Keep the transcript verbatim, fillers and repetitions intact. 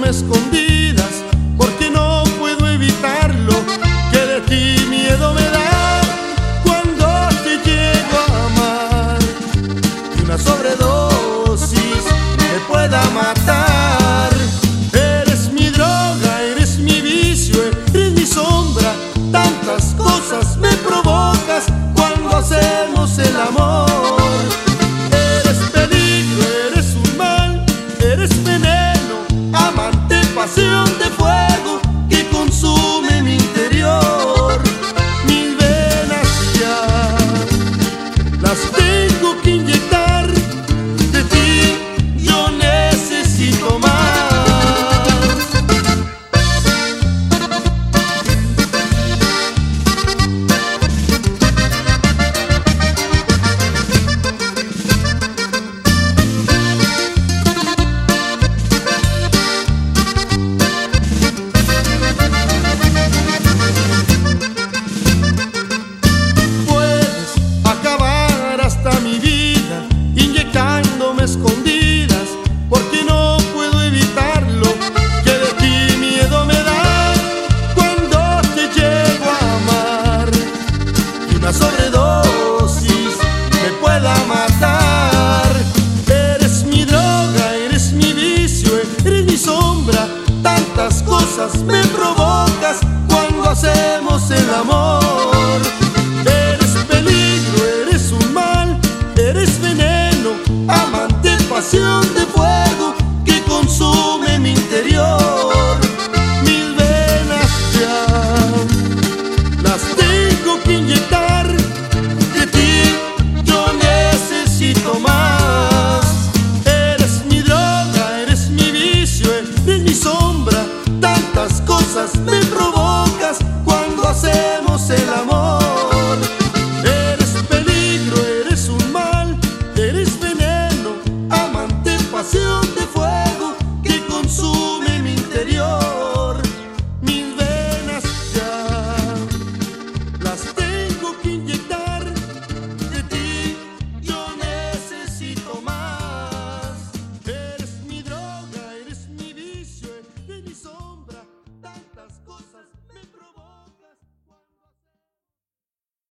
inyetándome escondidas, porque no puedo evitarlo, que de ti miedo me da cuando te llego a amar, y una sobredosis me pueda matar. Eres mi droga, eres mi vicio, eres mi sombra, tantas cosas me provocas cuando hacemos el amor. Eres peligro, eres un mal, eres veneno, amante, pasión de fuego que consume mi interior. Mis venas ya las tengo que inyectar, de ti yo necesito más. Mi vida inyectándome escondidas, porque no puedo evitarlo, que de ti miedo me da cuando te llego a amar, y una sobredosis me pueda matar. Eres mi droga, eres mi vicio, eres mi sombra, tantas cosas me provocas cuando hacemos el amor. Eres peligro, eres un mal, eres veneno, amante, pasión de fuego que consume mi interior. Mil venas ya las tengo que inyectar, de ti yo necesito más. Eres mi droga, eres mi vicio, eres mi sombra, tantas cosas me provocas cuando hacemos el amor. Eres veneno, amante, pasión